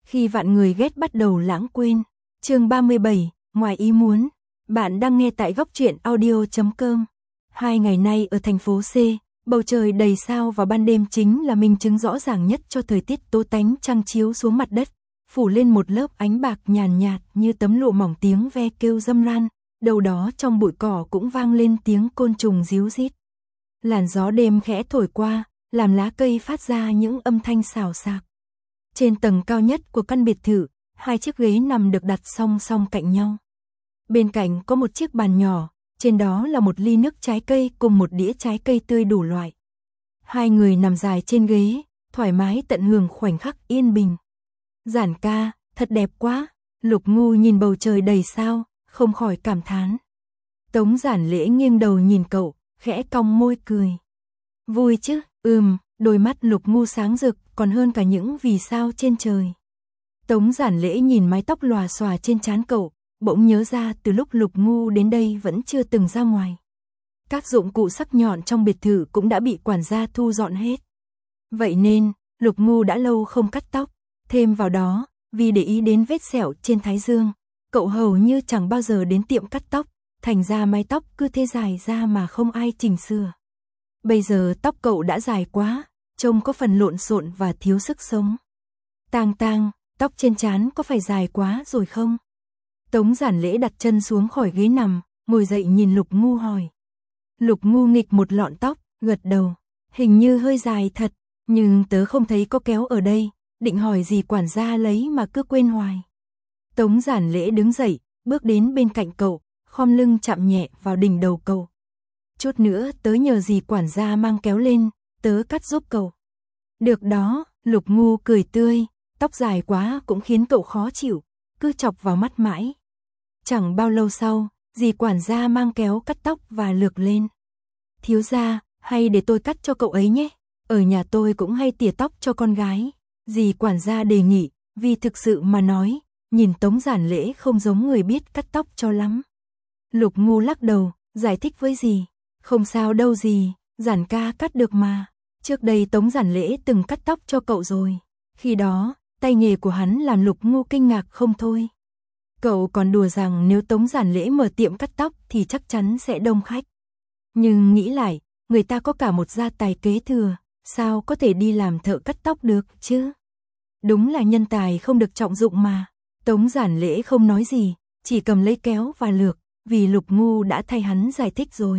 Khi vạn người ghét bắt đầu lãng quên. Chương 37, ngoài ý muốn. Bạn đang nghe tại góc truyện audio.com. 2 ngày nay ở thành phố C, bầu trời đầy sao vào ban đêm chính là minh chứng rõ ràng nhất cho thời tiết tố tánh trăng chiếu xuống mặt đất, phủ lên một lớp ánh bạc nhàn nhạt như tấm lụa mỏng, tiếng ve kêu râm ran, đâu đó trong bụi cỏ cũng vang lên tiếng côn trùng ríu rít. Làn gió đêm khẽ thổi qua, làm lá cây phát ra những âm thanh xào xạc. Trên tầng cao nhất của căn biệt thự, 2 chiếc ghế nằm được đặt song song cạnh nhau. Bên cạnh có một chiếc bàn nhỏ, trên đó là một ly nước trái cây cùng một đĩa trái cây tươi đủ loại. 2 người nằm dài trên ghế, thoải mái tận hưởng khoảnh khắc yên bình. Giản ca, thật đẹp quá. Lục Ngu nhìn bầu trời đầy sao, không khỏi cảm thán. Tống Giản Lễ nghiêng đầu nhìn cậu, khẽ cong môi cười. Vui chứ? Đôi mắt Lục Ngu sáng rực còn hơn cả những vì sao trên trời. Tống Giản Lễ nhìn mái tóc lòa xòa trên trán cậu, bỗng nhớ ra từ lúc Lục Ngu đến đây vẫn chưa từng ra ngoài. Các dụng cụ sắc nhọn trong biệt thự cũng đã bị quản gia thu dọn hết. Vậy nên, Lục Ngu đã lâu không cắt tóc, thêm vào đó, vì để ý đến vết sẹo trên thái dương, cậu hầu như chẳng bao giờ đến tiệm cắt tóc, thành ra mái tóc cứ thế dài ra mà không ai chỉnh sửa. Bây giờ tóc cậu đã dài quá, trông có phần lộn xộn và thiếu sức sống. Tang, tóc trên trán có phải dài quá rồi không? Tống Giản Lễ đặt chân xuống khỏi ghế nằm, ngồi dậy nhìn Lục Ngu hỏi. Lục Ngu nghịch một lọn tóc, gật đầu. Hình như hơi dài thật, nhưng tớ không thấy có kéo ở đây, định hỏi gì quản gia lấy mà cứ quên hoài. Tống Giản Lễ đứng dậy, bước đến bên cạnh cậu, khom lưng chạm nhẹ vào đỉnh đầu cậu. Chút nữa tớ nhờ dì quản gia mang kéo lên, tớ cắt giúp cậu. Được đó, Lục Ngu cười tươi, tóc dài quá cũng khiến cậu khó chịu, cứ chọc vào mắt mãi. Chẳng bao lâu sau, dì quản gia mang kéo cắt tóc và lược lên. Thiếu gia, hay để tôi cắt cho cậu ấy nhé, ở nhà tôi cũng hay tỉa tóc cho con gái. Dì quản gia đề nghị, vì thực sự mà nói, nhìn Tống Giản Lễ không giống người biết cắt tóc cho lắm. Lục Ngu lắc đầu, giải thích với dì. Không sao đâu dì, Giản ca cắt được mà. Trước đây Tống Giản Lễ từng cắt tóc cho cậu rồi. Khi đó, tay nghề của hắn làm Lục Ngu kinh ngạc không thôi. Cậu còn đùa rằng nếu Tống Giản Lễ mở tiệm cắt tóc thì chắc chắn sẽ đông khách. Nhưng nghĩ lại, người ta có cả một gia tài kế thừa, sao có thể đi làm thợ cắt tóc được chứ? Đúng là nhân tài không được trọng dụng mà. Tống Giản Lễ không nói gì, chỉ cầm lấy kéo và lược, vì Lục Ngu đã thay hắn giải thích rồi.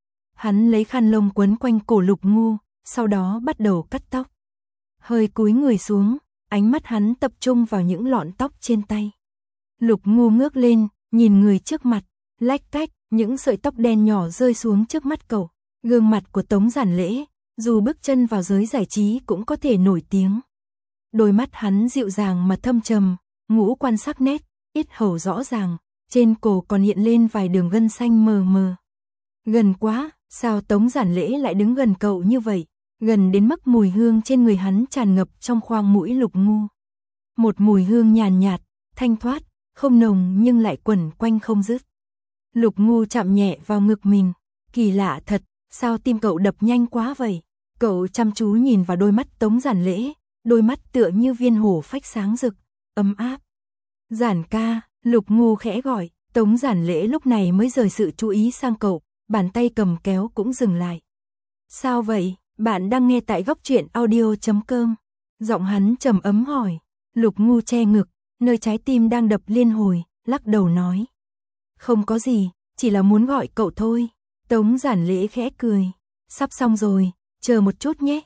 Hắn lấy khăn lông quấn quanh cổ Lục Ngu, sau đó bắt đầu cắt tóc. Hơi cúi người xuống, ánh mắt hắn tập trung vào những lọn tóc trên tay. Lục Ngu ngước lên, nhìn người trước mặt, lách cách, những sợi tóc đen nhỏ rơi xuống trước mắt cậu. Gương mặt của Tống Giản Lễ, dù bước chân vào giới giải trí cũng có thể nổi tiếng. Đôi mắt hắn dịu dàng mà thâm trầm, ngũ quan sắc nét, yết hầu rõ ràng, trên cổ còn hiện lên vài đường gân xanh mờ mờ. Gần quá, sao Tống Giản Lễ lại đứng gần cậu như vậy? Gần đến mức mùi hương trên người hắn tràn ngập trong khoang mũi Lục Ngu. Một mùi hương nhàn nhạt, thanh thoát, không nồng nhưng lại quẩn quanh không dứt. Lục Ngu chạm nhẹ vào ngực mình. Kỳ lạ thật, sao tim cậu đập nhanh quá vậy? Cậu chăm chú nhìn vào đôi mắt Tống Giản Lễ, đôi mắt tựa như viên hổ phách sáng rực, ấm áp. Giản ca, Lục Ngu khẽ gọi. Tống Giản Lễ lúc này mới rời sự chú ý sang cậu, bàn tay cầm kéo cũng dừng lại. Sao vậy? Bạn đang nghe tại góc truyện audio.com. Giọng hắn trầm ấm hỏi. Lục Ngu che ngực, nơi trái tim đang đập liên hồi, lắc đầu nói. Không có gì, chỉ là muốn gọi cậu thôi. Tống Giản Lễ khẽ cười. Sắp xong rồi, chờ một chút nhé.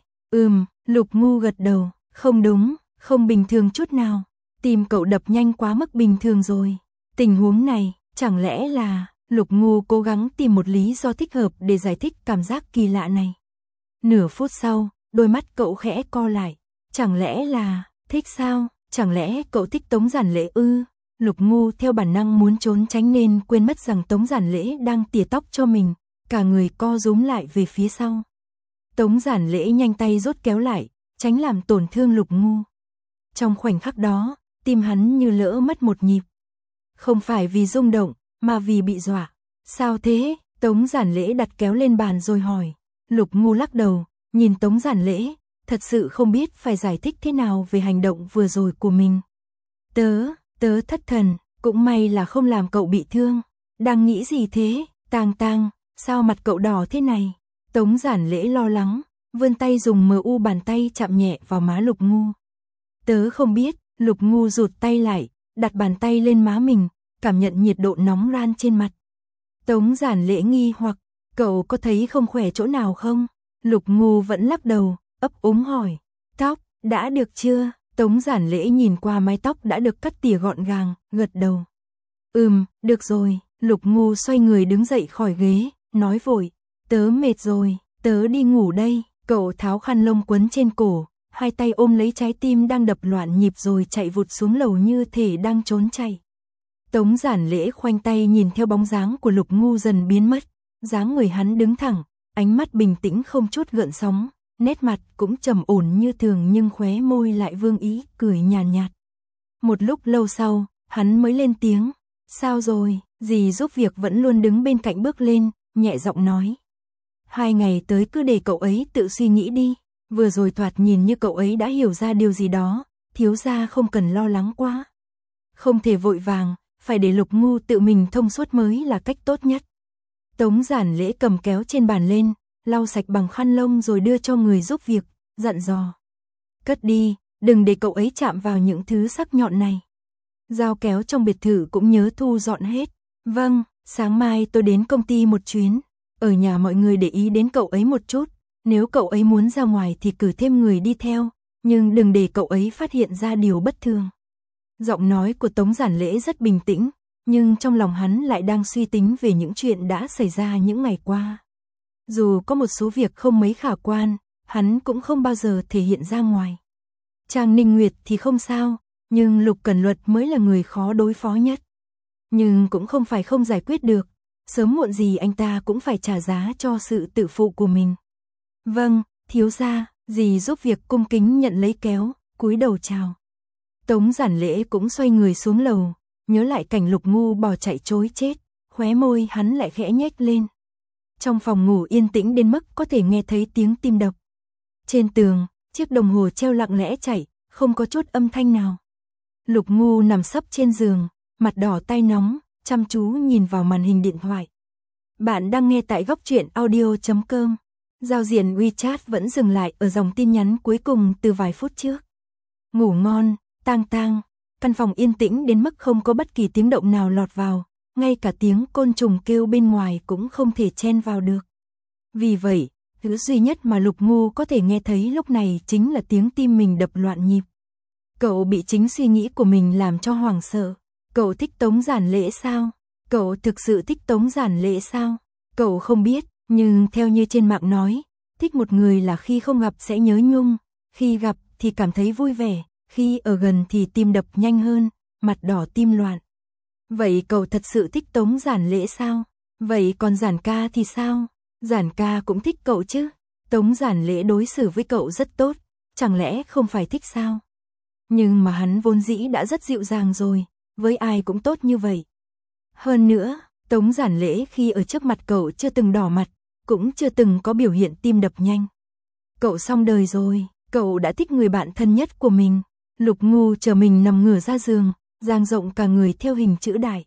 Lục Ngu gật đầu. Không đúng, không bình thường chút nào. Tim cậu đập nhanh quá mức bình thường rồi. Tình huống này, chẳng lẽ là... Lục Ngu cố gắng tìm một lý do thích hợp để giải thích cảm giác kỳ lạ này. Nửa phút sau, đôi mắt cậu khẽ co lại. Chẳng lẽ là... Thích sao? Chẳng lẽ cậu thích Tống Giản Lễ ư? Lục Ngu theo bản năng muốn trốn tránh nên quên mất rằng Tống Giản Lễ đang tỉa tóc cho mình. Cả người co rúm lại về phía sau. Tống Giản Lễ nhanh tay rút kéo lại, tránh làm tổn thương Lục Ngu. Trong khoảnh khắc đó, tim hắn như lỡ mất một nhịp. Không phải vì rung động, mà vì bị dọa. Sao thế? Tống Giản Lễ đặt kéo lên bàn rồi hỏi. Lục Ngu lắc đầu, nhìn Tống Giản Lễ, thật sự không biết phải giải thích thế nào về hành động vừa rồi của mình. Tớ thất thần, cũng may là không làm cậu bị thương. Đang nghĩ gì thế, Tang, sao mặt cậu đỏ thế này? Tống Giản Lễ lo lắng, vươn tay dùng bàn tay chạm nhẹ vào má Lục Ngu. Tớ không biết, Lục Ngu rụt tay lại, đặt bàn tay lên má mình, cảm nhận nhiệt độ nóng ran trên mặt. Tống Giản Lễ nghi hoặc, cậu có thấy không khỏe chỗ nào không? Lục Ngu vẫn lắc đầu, ấp úng hỏi. Tóc, đã được chưa? Tống Giản Lễ nhìn qua mái tóc đã được cắt tỉa gọn gàng, gật đầu. Được rồi. Lục Ngu xoay người đứng dậy khỏi ghế, nói vội. Tớ mệt rồi, tớ đi ngủ đây. Cậu tháo khăn lông quấn trên cổ, hai tay ôm lấy trái tim đang đập loạn nhịp rồi chạy vụt xuống lầu như thể đang trốn chạy. Tống Giản Lễ khoanh tay nhìn theo bóng dáng của Lục Ngu dần biến mất. Dáng người hắn đứng thẳng, ánh mắt bình tĩnh không chút gợn sóng, nét mặt cũng trầm ổn như thường nhưng khóe môi lại vương ý cười nhàn nhạt. Một lúc lâu sau, hắn mới lên tiếng. Sao rồi? Dì giúp việc vẫn luôn đứng bên cạnh bước lên, nhẹ giọng nói. 2 ngày tới cứ để cậu ấy tự suy nghĩ đi. Vừa rồi thoạt nhìn như cậu ấy đã hiểu ra điều gì đó, thiếu gia không cần lo lắng quá. Không thể vội vàng, phải để Lục Ngu tự mình thông suốt mới là cách tốt nhất. Tống Giản Lễ cầm kéo trên bàn lên, lau sạch bằng khăn lông rồi đưa cho người giúp việc, dặn dò. Cất đi, đừng để cậu ấy chạm vào những thứ sắc nhọn này. Dao kéo trong biệt thự cũng nhớ thu dọn hết. Vâng, sáng mai tôi đến công ty một chuyến. Ở nhà mọi người để ý đến cậu ấy một chút. Nếu cậu ấy muốn ra ngoài thì cử thêm người đi theo, nhưng đừng để cậu ấy phát hiện ra điều bất thường. Giọng nói của Tống Giản Lễ rất bình tĩnh, nhưng trong lòng hắn lại đang suy tính về những chuyện đã xảy ra những ngày qua. Dù có một số việc không mấy khả quan, hắn cũng không bao giờ thể hiện ra ngoài. Trang Ninh Nguyệt thì không sao, nhưng Lục Cẩn Luật mới là người khó đối phó nhất. Nhưng cũng không phải không giải quyết được, sớm muộn gì anh ta cũng phải trả giá cho sự tự phụ của mình. Vâng, thiếu gia, dì giúp việc cung kính nhận lấy kéo, cúi đầu chào. Tống Giản Lễ cũng xoay người xuống lầu, nhớ lại cảnh Lục Ngu bỏ chạy trối chết, khóe môi hắn lại khẽ nhếch lên. Trong phòng ngủ yên tĩnh đến mức có thể nghe thấy tiếng tim đập. Trên tường, chiếc đồng hồ treo lặng lẽ chạy, không có chút âm thanh nào. Lục Ngu nằm sấp trên giường, mặt đỏ tay nóng, chăm chú nhìn vào màn hình điện thoại. Bạn đang nghe tại Góc Truyện Audio.com. Giao diện WeChat vẫn dừng lại ở dòng tin nhắn cuối cùng từ vài phút trước. Ngủ ngon, Tang. Căn phòng yên tĩnh đến mức không có bất kỳ tiếng động nào lọt vào, ngay cả tiếng côn trùng kêu bên ngoài cũng không thể chen vào được. Vì vậy, thứ duy nhất mà Lục Ngu có thể nghe thấy lúc này chính là tiếng tim mình đập loạn nhịp. Cậu bị chính suy nghĩ của mình làm cho hoảng sợ. Cậu thích Tống Giản Lễ sao? Cậu thực sự thích Tống Giản Lễ sao? Cậu không biết, nhưng theo như trên mạng nói, thích một người là khi không gặp sẽ nhớ nhung, khi gặp thì cảm thấy vui vẻ, khi ở gần thì tim đập nhanh hơn, mặt đỏ tim loạn. Vậy cậu thật sự thích Tống Giản Lễ sao? Vậy còn Giản ca thì sao? Giản ca cũng thích cậu chứ? Tống Giản Lễ đối xử với cậu rất tốt, chẳng lẽ không phải thích sao? Nhưng mà hắn vốn dĩ đã rất dịu dàng rồi, với ai cũng tốt như vậy. Hơn nữa, Tống Giản Lễ khi ở trước mặt cậu chưa từng đỏ mặt, cũng chưa từng có biểu hiện tim đập nhanh. Cậu xong đời rồi, cậu đã thích người bạn thân nhất của mình. Lục Ngu chờ mình nằm ngửa ra giường, dang rộng cả người theo hình chữ đại.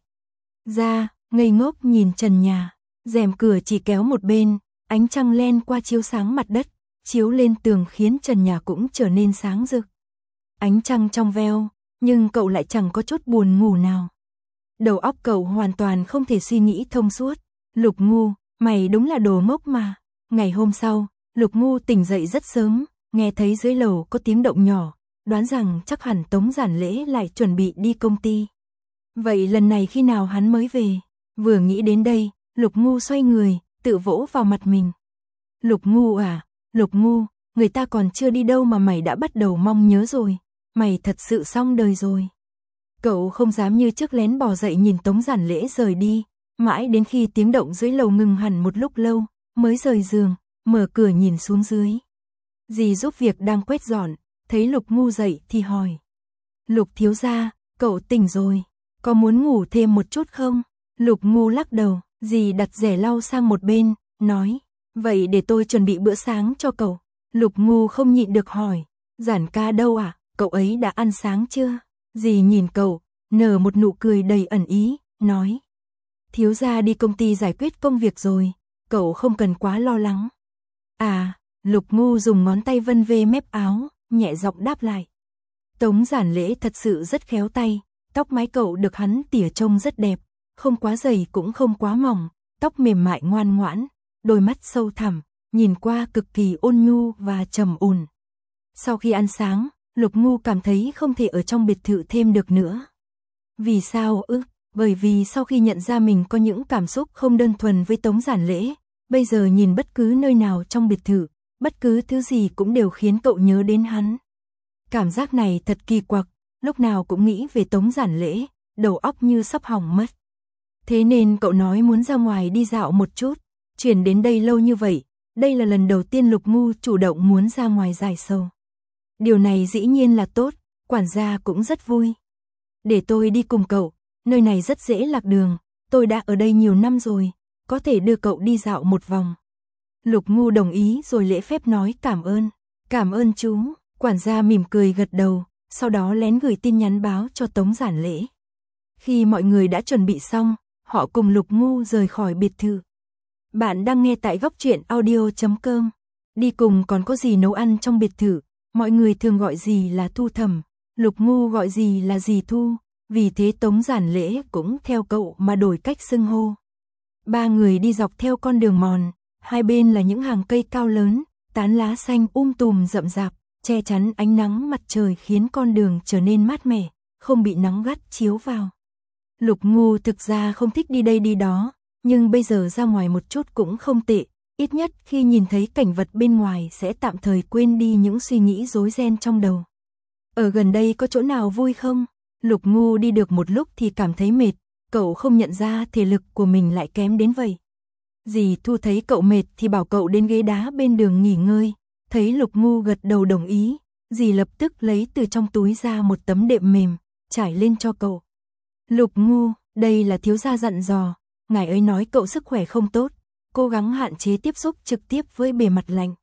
Ra, ngây ngốc nhìn trần nhà, rèm cửa chỉ kéo một bên, ánh trăng len qua chiếu sáng mặt đất, chiếu lên tường khiến trần nhà cũng trở nên sáng rực. Ánh trăng trong veo, nhưng cậu lại chẳng có chút buồn ngủ nào. Đầu óc cậu hoàn toàn không thể suy nghĩ thông suốt. Lục Ngu, mày đúng là đồ ngốc mà. Ngày hôm sau, Lục Ngu tỉnh dậy rất sớm, nghe thấy dưới lầu có tiếng động nhỏ, đoán rằng chắc hẳn Tống Giản Lễ lại chuẩn bị đi công ty. Vậy lần này khi nào hắn mới về? Vừa nghĩ đến đây, Lục Ngu xoay người, tự vỗ vào mặt mình. Lục Ngu à, Lục Ngu, người ta còn chưa đi đâu mà mày đã bắt đầu mong nhớ rồi. Mày thật sự xong đời rồi. Cậu không dám như trước lén bò dậy nhìn Tống Giản Lễ rời đi, mãi đến khi tiếng động dưới lầu ngừng hẳn một lúc lâu, mới rời giường, mở cửa nhìn xuống dưới. Dì giúp việc đang quét dọn, thấy Lục Ngu dậy thì hỏi. Lục thiếu gia, cậu tỉnh rồi, có muốn ngủ thêm một chút không? Lục Ngu lắc đầu, dì đặt rẻ lau sang một bên, nói. Vậy để tôi chuẩn bị bữa sáng cho cậu. Lục Ngu không nhịn được hỏi. Giản ca đâu à, cậu ấy đã ăn sáng chưa? Dì nhìn cậu, nở một nụ cười đầy ẩn ý, nói. Thiếu gia đi công ty giải quyết công việc rồi, cậu không cần quá lo lắng. À, Lục Ngu dùng ngón tay vân về mép áo, nhẹ giọng đáp lại. Tống Giản Lễ thật sự rất khéo tay, tóc mái cậu được hắn tỉa trông rất đẹp, không quá dày cũng không quá mỏng, tóc mềm mại ngoan ngoãn, đôi mắt sâu thẳm, nhìn qua cực kỳ ôn nhu và trầm ổn. Sau khi ăn sáng, Lục Ngu cảm thấy không thể ở trong biệt thự thêm được nữa. Vì sao ư? Bởi vì sau khi nhận ra mình có những cảm xúc không đơn thuần với Tống Giản Lễ, bây giờ nhìn bất cứ nơi nào trong biệt thự, bất cứ thứ gì cũng đều khiến cậu nhớ đến hắn. Cảm giác này thật kỳ quặc, lúc nào cũng nghĩ về Tống Giản Lễ, đầu óc như sắp hỏng mất. Thế nên cậu nói muốn ra ngoài đi dạo một chút, chuyển đến đây lâu như vậy, đây là lần đầu tiên Lục Ngu chủ động muốn ra ngoài giải sầu. Điều này dĩ nhiên là tốt, quản gia cũng rất vui. Để tôi đi cùng cậu, nơi này rất dễ lạc đường, tôi đã ở đây nhiều năm rồi, có thể đưa cậu đi dạo một vòng. Lục Ngu đồng ý rồi lễ phép nói cảm ơn chú, quản gia mỉm cười gật đầu, sau đó lén gửi tin nhắn báo cho Tống Giản Lễ. Khi mọi người đã chuẩn bị xong, họ cùng Lục Ngu rời khỏi biệt thự. Bạn đang nghe tại góc truyện audio.com. Đi cùng còn có dì nấu ăn trong biệt thự, mọi người thường gọi dì là Thu Thẩm, Lục Ngu gọi dì là dì Thu, vì thế Tống Giản Lễ cũng theo cậu mà đổi cách xưng hô. Ba người đi dọc theo con đường mòn, hai bên là những hàng cây cao lớn, tán lá xanh tùm rậm rạp, che chắn ánh nắng mặt trời khiến con đường trở nên mát mẻ, không bị nắng gắt chiếu vào. Lục Ngu thực ra không thích đi đây đi đó, nhưng bây giờ ra ngoài một chút cũng không tệ, ít nhất khi nhìn thấy cảnh vật bên ngoài sẽ tạm thời quên đi những suy nghĩ rối ren trong đầu. Ở gần đây có chỗ nào vui không? Lục Ngu đi được một lúc thì cảm thấy mệt, cậu không nhận ra thể lực của mình lại kém đến vậy. Dì Thu thấy cậu mệt thì bảo cậu đến ghế đá bên đường nghỉ ngơi, thấy Lục Ngu gật đầu đồng ý, dì lập tức lấy từ trong túi ra một tấm đệm mềm, trải lên cho cậu. Lục Ngu, đây là thiếu gia dặn dò, ngài ấy nói cậu sức khỏe không tốt, cố gắng hạn chế tiếp xúc trực tiếp với bề mặt lạnh.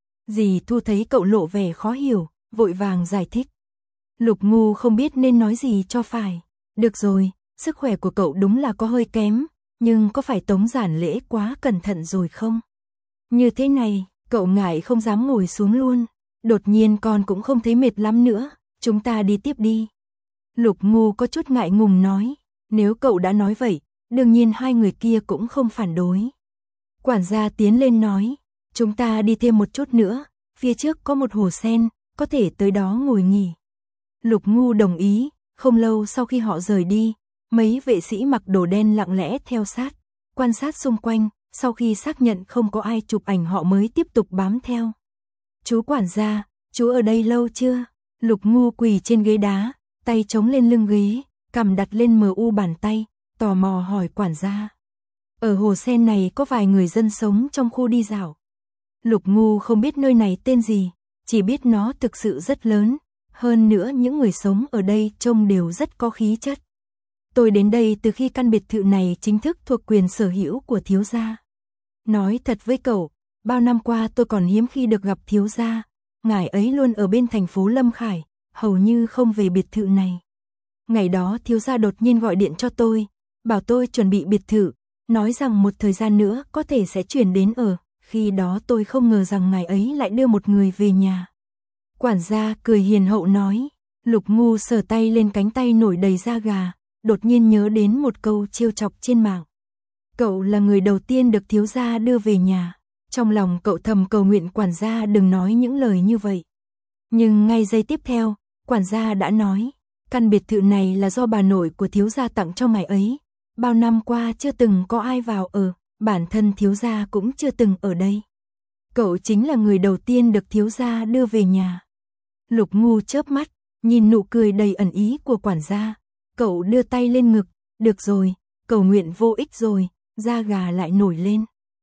Dì Thu thấy cậu lộ vẻ khó hiểu, vội vàng giải thích. Lục Ngu không biết nên nói gì cho phải. Được rồi, sức khỏe của cậu đúng là có hơi kém, nhưng có phải Tống Giản Lễ quá cẩn thận rồi không? Như thế này, cậu ngại không dám ngồi xuống luôn. Đột nhiên con cũng không thấy mệt lắm nữa, chúng ta đi tiếp đi. Lục Ngu có chút ngại ngùng nói, nếu cậu đã nói vậy, đương nhiên hai người kia cũng không phản đối. Quản gia tiến lên nói, chúng ta đi thêm một chút nữa, phía trước có một hồ sen, có thể tới đó ngồi nghỉ. Lục Ngu đồng ý, không lâu sau khi họ rời đi, mấy vệ sĩ mặc đồ đen lặng lẽ theo sát, quan sát xung quanh, sau khi xác nhận không có ai chụp ảnh họ mới tiếp tục bám theo. Chú quản gia, chú ở đây lâu chưa? Lục Ngu quỳ trên ghế đá, tay chống lên lưng ghế, cằm đặt lên bàn tay, tò mò hỏi quản gia. Ở hồ sen này có vài người dân sống trong khu đi dạo. Lục Ngu không biết nơi này tên gì, chỉ biết nó thực sự rất lớn, hơn nữa những người sống ở đây trông đều rất có khí chất. Tôi đến đây từ khi căn biệt thự này chính thức thuộc quyền sở hữu của thiếu gia. Nói thật với cậu, bao năm qua tôi còn hiếm khi được gặp thiếu gia, ngài ấy luôn ở bên thành phố Lâm Khải, hầu như không về biệt thự này. Ngày đó thiếu gia đột nhiên gọi điện cho tôi, bảo tôi chuẩn bị biệt thự, nói rằng một thời gian nữa có thể sẽ chuyển đến ở, khi đó tôi không ngờ rằng ngài ấy lại đưa một người về nhà. Quản gia cười hiền hậu nói, Lục Ngu sờ tay lên cánh tay nổi đầy da gà, đột nhiên nhớ đến một câu trêu chọc trên mạng. Cậu là người đầu tiên được thiếu gia đưa về nhà. Trong lòng cậu thầm cầu nguyện quản gia đừng nói những lời như vậy. Nhưng ngay giây tiếp theo, quản gia đã nói, căn biệt thự này là do bà nội của thiếu gia tặng cho ngài ấy. Bao năm qua chưa từng có ai vào ở, bản thân thiếu gia cũng chưa từng ở đây. Cậu chính là người đầu tiên được thiếu gia đưa về nhà. Lục Ngu chớp mắt, nhìn nụ cười đầy ẩn ý của quản gia. Cậu đưa tay lên ngực, được rồi, cầu nguyện vô ích rồi, da gà lại nổi lên.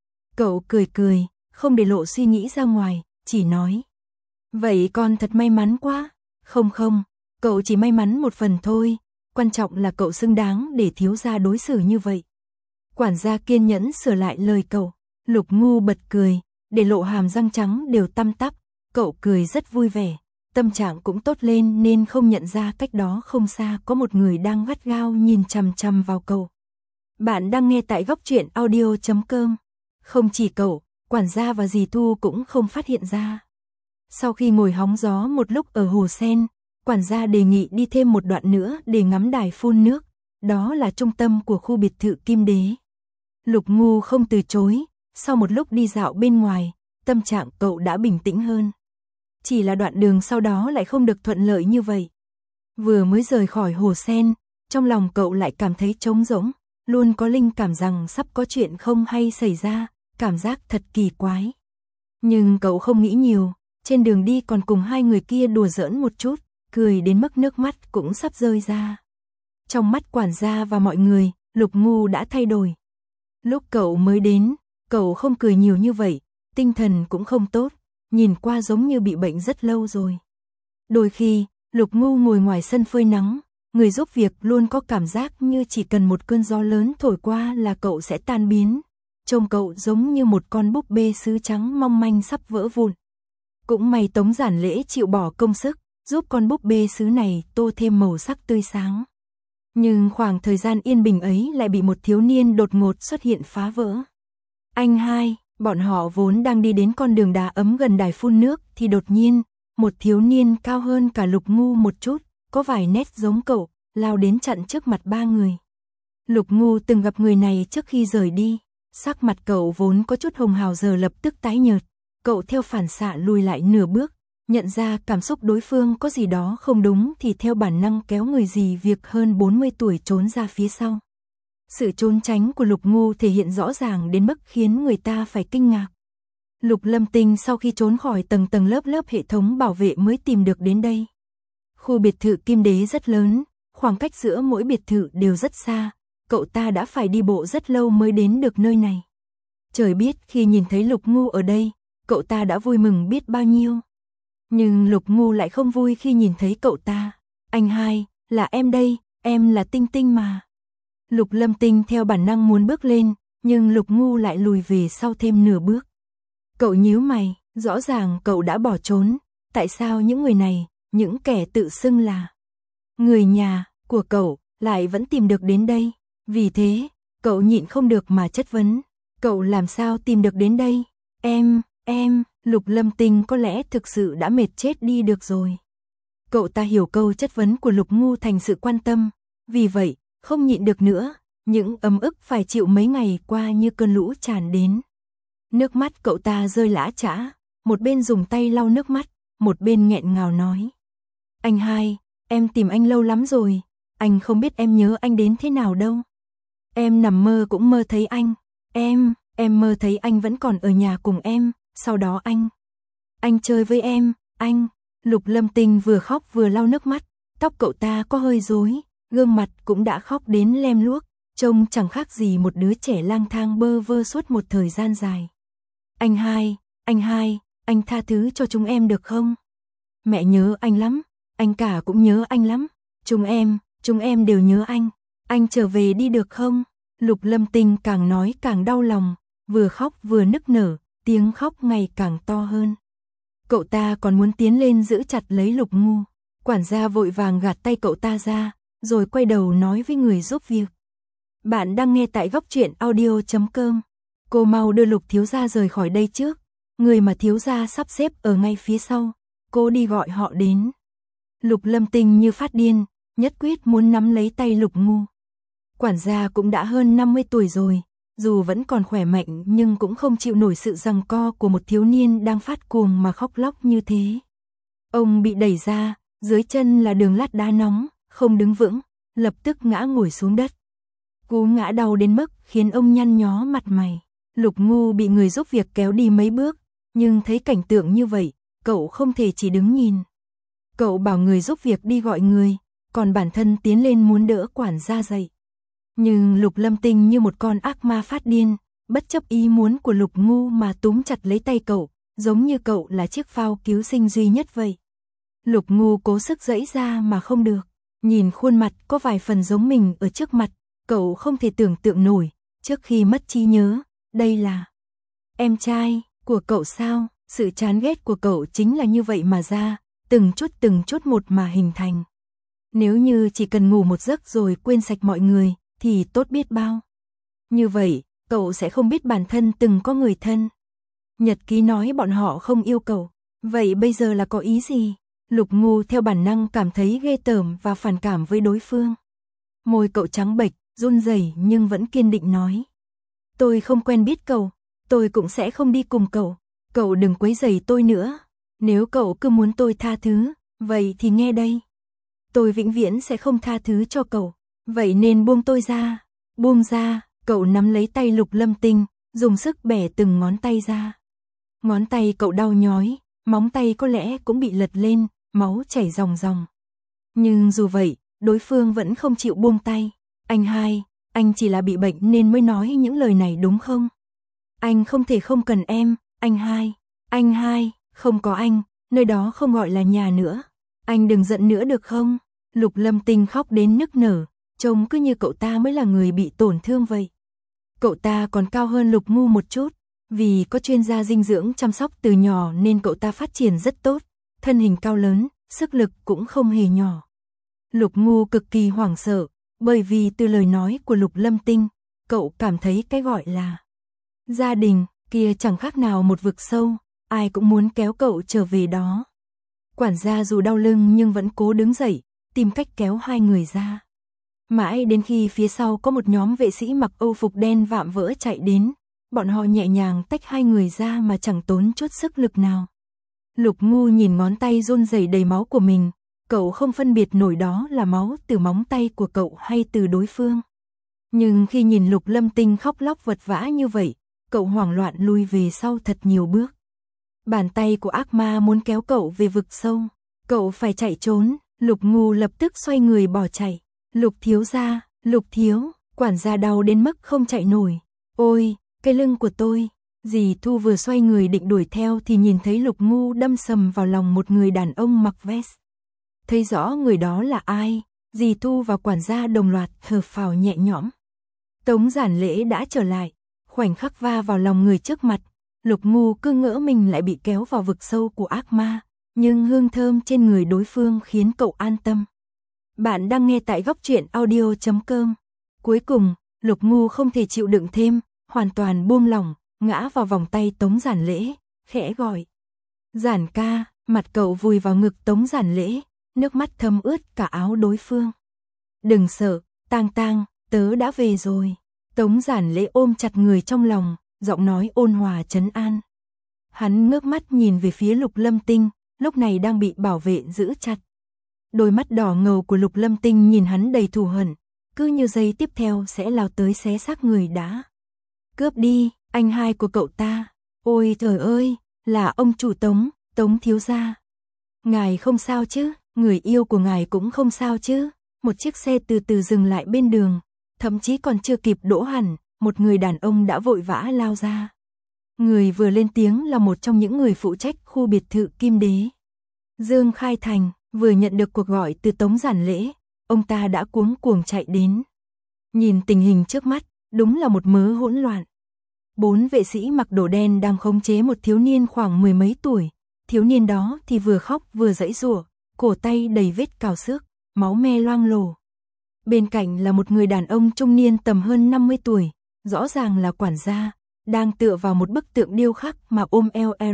Cậu cười cười, không để lộ suy nghĩ ra ngoài, chỉ nói. Vậy con thật may mắn quá. Không, cậu chỉ may mắn một phần thôi, quan trọng là cậu xứng đáng để thiếu gia đối xử như vậy. Quản gia kiên nhẫn sửa lại lời cậu. Lục Ngu bật cười, để lộ hàm răng trắng đều tăm tắp, cậu cười rất vui vẻ. tâm trạng cũng tốt lên nên không nhận ra cách đó không xa có một người đang gắt gao nhìn chằm chằm vào cậu. Bạn đang nghe tại góc truyện audio.com. Không chỉ cậu, quản gia và dì Thu cũng không phát hiện ra. Sau khi ngồi hóng gió một lúc ở hồ sen, quản gia đề nghị đi thêm một đoạn nữa để ngắm đài phun nước, đó là trung tâm của khu biệt thự Kim Đế. Lục Ngu không từ chối, sau một lúc đi dạo bên ngoài, tâm trạng cậu đã bình tĩnh hơn. Chỉ là đoạn đường sau đó lại không được thuận lợi như vậy. Vừa mới rời khỏi hồ sen, trong lòng cậu lại cảm thấy trống rỗng, luôn có linh cảm rằng sắp có chuyện không hay xảy ra, cảm giác thật kỳ quái. Nhưng cậu không nghĩ nhiều, trên đường đi còn cùng hai người kia đùa giỡn một chút, cười đến mức nước mắt cũng sắp rơi ra. Trong mắt quản gia và mọi người, Lục Ngu đã thay đổi. Lúc cậu mới đến, cậu không cười nhiều như vậy, tinh thần cũng không tốt, nhìn qua giống như bị bệnh rất lâu rồi. Đôi khi, Lục Ngu ngồi ngoài sân phơi nắng, người giúp việc luôn có cảm giác như chỉ cần một cơn gió lớn thổi qua là cậu sẽ tan biến. Trông cậu giống như một con búp bê sứ trắng mong manh sắp vỡ vụn. Cũng may Tống Giản Lễ chịu bỏ công sức, giúp con búp bê sứ này tô thêm màu sắc tươi sáng. Nhưng khoảng thời gian yên bình ấy lại bị một thiếu niên đột ngột xuất hiện phá vỡ. Anh hai, bọn họ vốn đang đi đến con đường đá ấm gần đài phun nước thì đột nhiên, một thiếu niên cao hơn cả Lục Ngu một chút, có vài nét giống cậu, lao đến chặn trước mặt ba người. Lục Ngu từng gặp người này trước khi rời đi, sắc mặt cậu vốn có chút hồng hào giờ lập tức tái nhợt, cậu theo phản xạ lùi lại nửa bước, nhận ra cảm xúc đối phương có gì đó không đúng thì theo bản năng kéo người dì việc hơn 40 tuổi trốn ra phía sau. Sự trốn tránh của Lục Ngu thể hiện rõ ràng đến mức khiến người ta phải kinh ngạc. Lục Lâm Tinh sau khi trốn khỏi tầng tầng lớp lớp hệ thống bảo vệ mới tìm được đến đây. Khu biệt thự Kim Đế rất lớn, khoảng cách giữa mỗi biệt thự đều rất xa, cậu ta đã phải đi bộ rất lâu mới đến được nơi này. Trời biết khi nhìn thấy Lục Ngu ở đây, cậu ta đã vui mừng biết bao nhiêu. Nhưng Lục Ngu lại không vui khi nhìn thấy cậu ta. Anh hai, là em đây, em là Tinh Tinh mà. Lục Lâm Tinh theo bản năng muốn bước lên, nhưng Lục Ngu lại lùi về sau thêm nửa bước. Cậu nhíu mày, rõ ràng cậu đã bỏ trốn, tại sao những người này, những kẻ tự xưng là người nhà của cậu, lại vẫn tìm được đến đây? Vì thế, cậu nhịn không được mà chất vấn, cậu làm sao tìm được đến đây? Em, Lục Lâm Tinh có lẽ thực sự đã mệt chết đi được rồi. Cậu ta hiểu câu chất vấn của Lục Ngu thành sự quan tâm, vì vậy, không nhịn được nữa, những ấm ức phải chịu mấy ngày qua như cơn lũ tràn đến. Nước mắt cậu ta rơi lã chã, một bên dùng tay lau nước mắt, một bên nghẹn ngào nói. Anh hai, em tìm anh lâu lắm rồi, anh không biết em nhớ anh đến thế nào đâu. Em nằm mơ cũng mơ thấy anh, em mơ thấy anh vẫn còn ở nhà cùng em, sau đó anh chơi với em, anh. Lục Lâm Tinh vừa khóc vừa lau nước mắt, tóc cậu ta có hơi rối, gương mặt cũng đã khóc đến lem luốc, trông chẳng khác gì một đứa trẻ lang thang bơ vơ suốt một thời gian dài. Anh hai, anh tha thứ cho chúng em được không? Mẹ nhớ anh lắm, anh cả cũng nhớ anh lắm, chúng em đều nhớ anh trở về đi được không? Lục Lâm Tinh càng nói càng đau lòng, vừa khóc vừa nức nở, tiếng khóc ngày càng to hơn. Cậu ta còn muốn tiến lên giữ chặt lấy Lục Ngu, quản gia vội vàng gạt tay cậu ta ra, rồi quay đầu nói với người giúp việc. Bạn đang nghe tại góc truyện audio.com. Cô mau đưa Lục thiếu gia rời khỏi đây trước, người mà thiếu gia sắp xếp ở ngay phía sau, cô đi gọi họ đến. Lục Lâm Tinh như phát điên, nhất quyết muốn nắm lấy tay Lục Ngu. Quản gia cũng đã hơn 50 tuổi rồi, dù vẫn còn khỏe mạnh nhưng cũng không chịu nổi sự giằng co của một thiếu niên đang phát cuồng mà khóc lóc như thế. Ông bị đẩy ra, dưới chân là đường lát đá nóng, không đứng vững, lập tức ngã ngồi xuống đất. Cú ngã đau đến mức khiến ông nhăn nhó mặt mày. Lục Ngu bị người giúp việc kéo đi mấy bước, nhưng thấy cảnh tượng như vậy, cậu không thể chỉ đứng nhìn. Cậu bảo người giúp việc đi gọi người, còn bản thân tiến lên muốn đỡ quản gia dậy. Nhưng Lục Lâm Tinh như một con ác ma phát điên, bất chấp ý muốn của Lục Ngu mà túm chặt lấy tay cậu, giống như cậu là chiếc phao cứu sinh duy nhất vậy. Lục Ngu cố sức giãy ra mà không được, nhìn khuôn mặt có vài phần giống mình ở trước mặt, cậu không thể tưởng tượng nổi, trước khi mất trí nhớ, đây là em trai của cậu sao? Sự chán ghét của cậu chính là như vậy mà ra, từng chút một mà hình thành. Nếu như chỉ cần ngủ một giấc rồi quên sạch mọi người, thì tốt biết bao. Như vậy, cậu sẽ không biết bản thân từng có người thân. Nhật ký nói bọn họ không yêu cậu, vậy bây giờ là có ý gì? Lục Ngu theo bản năng cảm thấy ghê tởm và phản cảm với đối phương. Môi cậu trắng bệch, run rẩy nhưng vẫn kiên định nói. Tôi không quen biết cậu, tôi cũng sẽ không đi cùng cậu đừng quấy rầy tôi nữa. Nếu cậu cứ muốn tôi tha thứ, vậy thì nghe đây. Tôi vĩnh viễn sẽ không tha thứ cho cậu, vậy nên buông tôi ra. Buông ra, cậu nắm lấy tay Lục Lâm Tinh, dùng sức bẻ từng ngón tay ra. Ngón tay cậu đau nhói, móng tay có lẽ cũng bị lật lên, máu chảy ròng ròng. Nhưng dù vậy, đối phương vẫn không chịu buông tay. Anh hai, anh chỉ là bị bệnh nên mới nói những lời này đúng không? Anh không thể không cần em, anh hai, không có anh, nơi đó không gọi là nhà nữa. Anh đừng giận nữa được không? Lục Lâm Tinh khóc đến nức nở, trông cứ như cậu ta mới là người bị tổn thương vậy. Cậu ta còn cao hơn Lục Ngu một chút, vì có chuyên gia dinh dưỡng chăm sóc từ nhỏ nên cậu ta phát triển rất tốt, thân hình cao lớn, sức lực cũng không hề nhỏ. Lục Ngu cực kỳ hoảng sợ, bởi vì từ lời nói của Lục Lâm Tinh, cậu cảm thấy cái gọi là gia đình kia chẳng khác nào một vực sâu, ai cũng muốn kéo cậu trở về đó. Quản gia dù đau lưng nhưng vẫn cố đứng dậy, tìm cách kéo hai người ra. Mãi đến khi phía sau có một nhóm vệ sĩ mặc âu phục đen vạm vỡ chạy đến, bọn họ nhẹ nhàng tách hai người ra mà chẳng tốn chút sức lực nào. Lục Ngu nhìn ngón tay run rẩy đầy máu của mình, cậu không phân biệt nổi đó là máu từ móng tay của cậu hay từ đối phương. Nhưng khi nhìn Lục Lâm Tinh khóc lóc vật vã như vậy, cậu hoảng loạn lui về sau thật nhiều bước. Bàn tay của ác ma muốn kéo cậu về vực sâu, cậu phải chạy trốn. Lục Ngu lập tức xoay người bỏ chạy. Lục thiếu gia, Lục thiếu, quản gia đau đến mức không chạy nổi. Ôi, cái lưng của tôi. Dì Thu vừa xoay người định đuổi theo thì nhìn thấy Lục Ngu đâm sầm vào lòng một người đàn ông mặc vest. Thấy rõ người đó là ai, dì Thu và quản gia đồng loạt thở phào nhẹ nhõm. Tống Giản Lễ đã trở lại, khoảnh khắc va vào lòng người trước mặt. Lục Ngu cứ ngỡ mình lại bị kéo vào vực sâu của ác ma, nhưng hương thơm trên người đối phương khiến cậu an tâm. Bạn đang nghe tại góc truyện audio.com. Cuối cùng, Lục Ngu không thể chịu đựng thêm, hoàn toàn buông lỏng, ngã vào vòng tay Tống Giản Lễ, khẽ gọi. Giản ca, mặt cậu vùi vào ngực Tống Giản Lễ, nước mắt thấm ướt cả áo đối phương. Đừng sợ, Tang Tang, tớ đã về rồi. Tống Giản Lễ ôm chặt người trong lòng, giọng nói ôn hòa trấn an. Hắn ngước mắt nhìn về phía Lục Lâm Tinh, lúc này đang bị bảo vệ giữ chặt. Đôi mắt đỏ ngầu của Lục Lâm Tinh nhìn hắn đầy thù hận, cứ như giây tiếp theo sẽ lao tới xé xác người đã. Cướp đi, anh hai của cậu ta. Ôi trời ơi, là ông chủ Tống, Tống thiếu gia. Ngài không sao chứ, người yêu của ngài cũng không sao chứ. Một chiếc xe từ từ dừng lại bên đường, thậm chí còn chưa kịp đỗ hẳn, một người đàn ông đã vội vã lao ra. Người vừa lên tiếng là một trong những người phụ trách khu biệt thự Kim Đế. Dương Khai Thành vừa nhận được cuộc gọi từ Tống Giản Lễ, ông ta đã cuống cuồng chạy đến. Nhìn tình hình trước mắt, đúng là một mớ hỗn loạn. 4 vệ sĩ mặc đồ đen đang khống chế một thiếu niên khoảng mười mấy tuổi. Thiếu niên đó thì vừa khóc vừa giãy giụa, cổ tay đầy vết cào xước, máu me loang lổ. Bên cạnh là một người đàn ông trung niên tầm hơn 50 tuổi, rõ ràng là quản gia, đang tựa vào một bức tượng điêu khắc mà ôm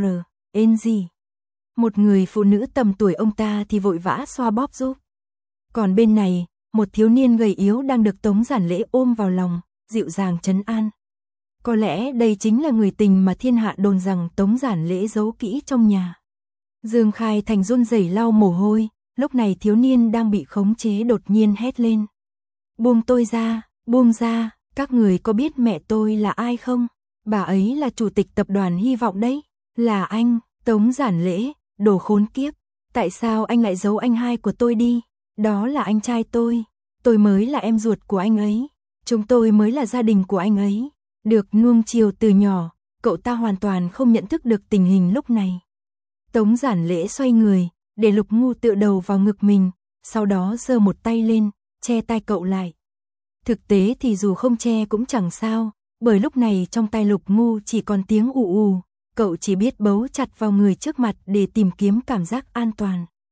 LRNG. Một người phụ nữ tầm tuổi ông ta thì vội vã xoa bóp giúp. Còn bên này, một thiếu niên gầy yếu đang được Tống Giản Lễ ôm vào lòng, dịu dàng trấn an. Có lẽ đây chính là người tình mà thiên hạ đồn rằng Tống Giản Lễ giấu kỹ trong nhà. Dương Khai Thành run rẩy lau mồ hôi, lúc này thiếu niên đang bị khống chế đột nhiên hét lên. Buông tôi ra, buông ra, các người có biết mẹ tôi là ai không? Bà ấy là chủ tịch tập đoàn Hy vọng đấy. Là anh, Tống Giản Lễ, đồ khốn kiếp. Tại sao anh lại giấu anh hai của tôi đi? Đó là anh trai tôi mới là em ruột của anh ấy. Chúng tôi mới là gia đình của anh ấy. Được nuông chiều từ nhỏ, cậu ta hoàn toàn không nhận thức được tình hình lúc này. Tống Giản Lễ xoay người, để Lục Ngu tựa đầu vào ngực mình, sau đó giơ một tay lên, che tai cậu lại. Thực tế thì dù không che cũng chẳng sao, bởi lúc này trong tai Lục Ngu chỉ còn tiếng ù ù, cậu chỉ biết bấu chặt vào người trước mặt để tìm kiếm cảm giác an toàn.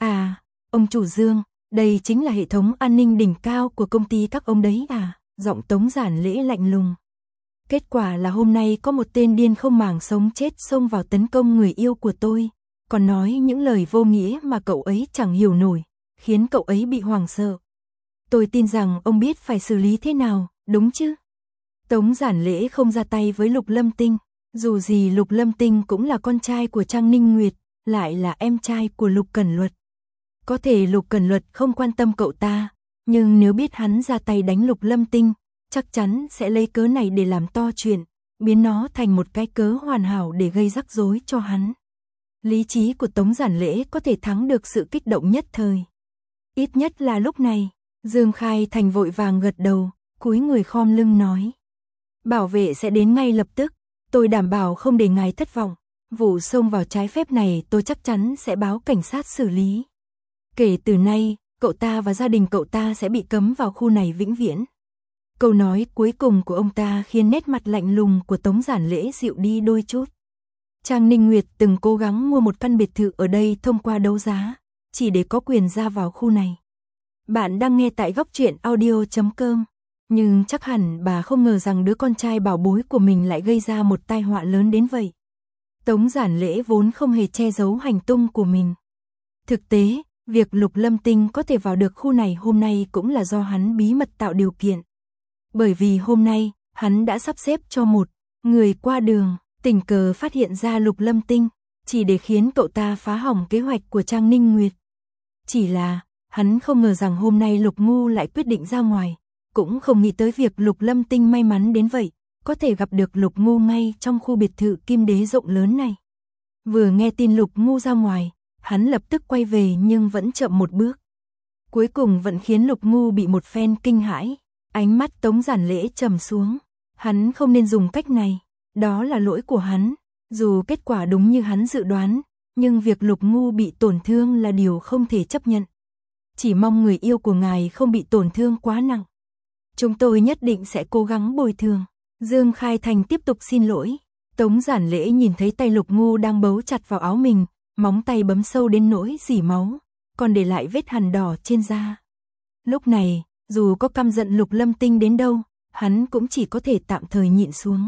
À, ông chủ Dương, đây chính là hệ thống an ninh đỉnh cao của công ty các ông đấy à? Giọng Tống Giản Lễ lạnh lùng. Kết quả là hôm nay có một tên điên không màng sống chết xông vào tấn công người yêu của tôi, còn nói những lời vô nghĩa mà cậu ấy chẳng hiểu nổi, khiến cậu ấy bị hoảng sợ. Tôi tin rằng ông biết phải xử lý thế nào, đúng chứ? Tống Giản Lễ không ra tay với Lục Lâm Tinh, dù gì Lục Lâm Tinh cũng là con trai của Trang Ninh Nguyệt, lại là em trai của Lục Cẩn Luật. Có thể Lục Cẩn Luật không quan tâm cậu ta, nhưng nếu biết hắn ra tay đánh Lục Lâm Tinh, chắc chắn sẽ lấy cớ này để làm to chuyện, biến nó thành một cái cớ hoàn hảo để gây rắc rối cho hắn. Lý trí của Tống Giản Lễ có thể thắng được sự kích động nhất thời. Ít nhất là lúc này, Dương Khai Thành vội vàng gật đầu, cúi người khom lưng nói. Bảo vệ sẽ đến ngay lập tức, tôi đảm bảo không để ngài thất vọng. Vụ xông vào trái phép này tôi chắc chắn sẽ báo cảnh sát xử lý. Kể từ nay, cậu ta và gia đình cậu ta sẽ bị cấm vào khu này vĩnh viễn. Câu nói cuối cùng của ông ta khiến nét mặt lạnh lùng của Tống Giản Lễ dịu đi đôi chút. Trang Ninh Nguyệt từng cố gắng mua một căn biệt thự ở đây thông qua đấu giá, chỉ để có quyền ra vào khu này. Bạn đang nghe tại góc truyện audio.com. Nhưng chắc hẳn bà không ngờ rằng đứa con trai bảo bối của mình lại gây ra một tai họa lớn đến vậy. Tống Giản Lễ vốn không hề che giấu hành tung của mình. Thực tế, việc Lục Lâm Tinh có thể vào được khu này hôm nay cũng là do hắn bí mật tạo điều kiện. Bởi vì hôm nay, hắn đã sắp xếp cho một người qua đường, tình cờ phát hiện ra Lục Lâm Tinh, chỉ để khiến cậu ta phá hỏng kế hoạch của Trang Ninh Nguyệt. Chỉ là, hắn không ngờ rằng hôm nay Lục Ngu lại quyết định ra ngoài, cũng không nghĩ tới việc Lục Lâm Tinh may mắn đến vậy, có thể gặp được Lục Ngu ngay trong khu biệt thự Kim Đế rộng lớn này. Vừa nghe tin Lục Ngu ra ngoài, hắn lập tức quay về nhưng vẫn chậm một bước. Cuối cùng vẫn khiến Lục Ngu bị một phen kinh hãi, ánh mắt Tống Giản Lễ trầm xuống. Hắn không nên dùng cách này, đó là lỗi của hắn. Dù kết quả đúng như hắn dự đoán, nhưng việc Lục Ngu bị tổn thương là điều không thể chấp nhận. Chỉ mong người yêu của ngài không bị tổn thương quá nặng. Chúng tôi nhất định sẽ cố gắng bồi thường. Dương Khai Thành tiếp tục xin lỗi. Tống Giản Lễ nhìn thấy tay Lục Ngu đang bấu chặt vào áo mình, móng tay bấm sâu đến nỗi rỉ máu, còn để lại vết hằn đỏ trên da. Lúc này, dù có căm giận Lục Lâm Tinh đến đâu, hắn cũng chỉ có thể tạm thời nhịn xuống.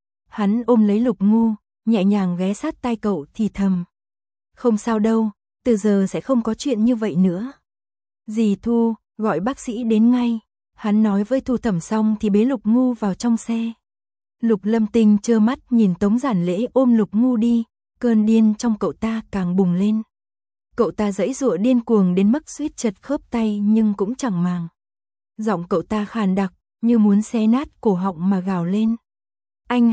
Hắn ôm lấy Lục Ngu, nhẹ nhàng ghé sát tai cậu thì thầm. Không sao đâu, từ giờ sẽ không có chuyện như vậy nữa. Dì Thu, gọi bác sĩ đến ngay. Hắn nói với Thu Thẩm xong thì bế Lục Ngu vào trong xe. Lục Lâm Tinh trơ mắt nhìn Tống Giản Lễ ôm Lục Ngu đi, cơn điên trong cậu ta càng bùng lên. Cậu ta giãy giụa điên cuồng đến mức suýt chật khớp tay nhưng cũng chẳng màng. Giọng cậu ta khàn đặc, như muốn xé nát cổ họng mà gào lên. Anh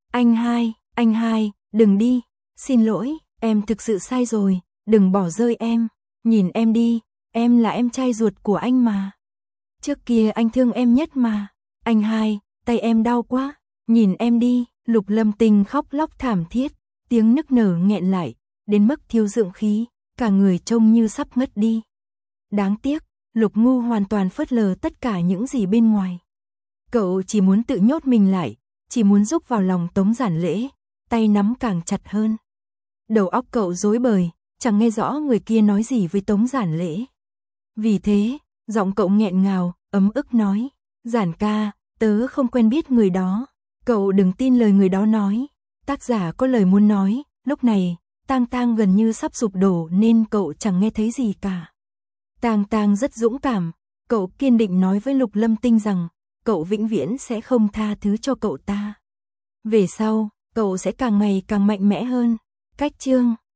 hai, đừng đi, xin lỗi, em thực sự sai rồi, đừng bỏ rơi em, nhìn em đi, em là em trai ruột của anh mà. Trước kia anh thương em nhất mà, anh hai, tay em đau quá, nhìn em đi. Lục Lâm Tinh khóc lóc thảm thiết, tiếng nức nở nghẹn lại, đến mức thiếu dưỡng khí, cả người trông như sắp ngất đi. Đáng tiếc, Lục Ngu hoàn toàn phớt lờ tất cả những gì bên ngoài. Cậu chỉ muốn tự nhốt mình lại, chỉ muốn rúc vào lòng Tống Giản Lễ, tay nắm càng chặt hơn. Đầu óc cậu rối bời, chẳng nghe rõ người kia nói gì với Tống Giản Lễ. Vì thế, giọng cậu nghẹn ngào, ấm ức nói, Giản ca, tớ không quen biết người đó, cậu đừng tin lời người đó nói. Tác giả có lời muốn nói, lúc này, Tang Tang gần như sắp sụp đổ nên cậu chẳng nghe thấy gì cả. Tang Tang rất dũng cảm, cậu kiên định nói với Lục Lâm Tinh rằng, cậu vĩnh viễn sẽ không tha thứ cho cậu ta. Về sau, cậu sẽ càng ngày càng mạnh mẽ hơn. Cách chương